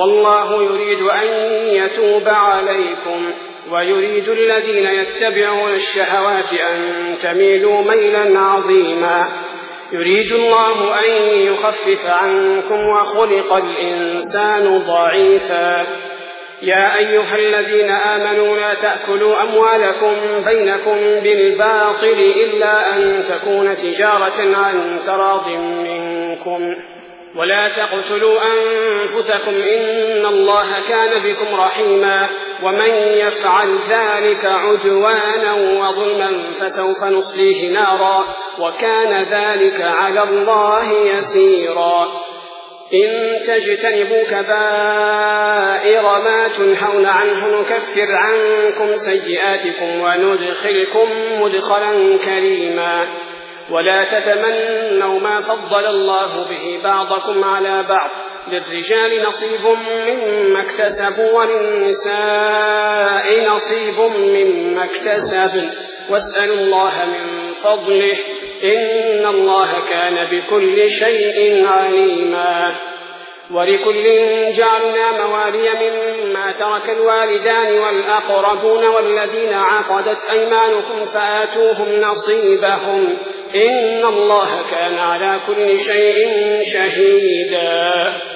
والله يريد أن يتوب عليكم ويريد الذين يتبعون الشهوات أن تميلوا ميلا عظيما. يريد الله أن يخفف عنكم وخلق الإنسان ضعيفا. يا أيها الذين آمنوا لا تأكلوا أموالكم بينكم بالباطل إلا أن تكون تجارة عن تراض منكم ولا تقتلوا أنفسكم إن الله كان بكم رحيما. ومن يفعل ذلك عدوانا وظلما فسوف نصليه نارا وكان ذلك على الله يسيرا. إن تجتنبوا كبائر ما تنهون عنه نكفر عنكم سيئاتكم وندخلكم مدخلا كريما. ولا تتمنوا ما فضل الله به بعضكم على بعض للرجال نصيب مما اكتسبوا وللنساء نصيب مما اكتسبن واسألوا الله من فضله إن الله كان بكل شيء عليما. ولكل جعلنا موالي مما ترك الوالدان والأقربون والذين عقدت أيمانكم فآتوهم نصيبهم إن الله كان على كل شيء شهيدا.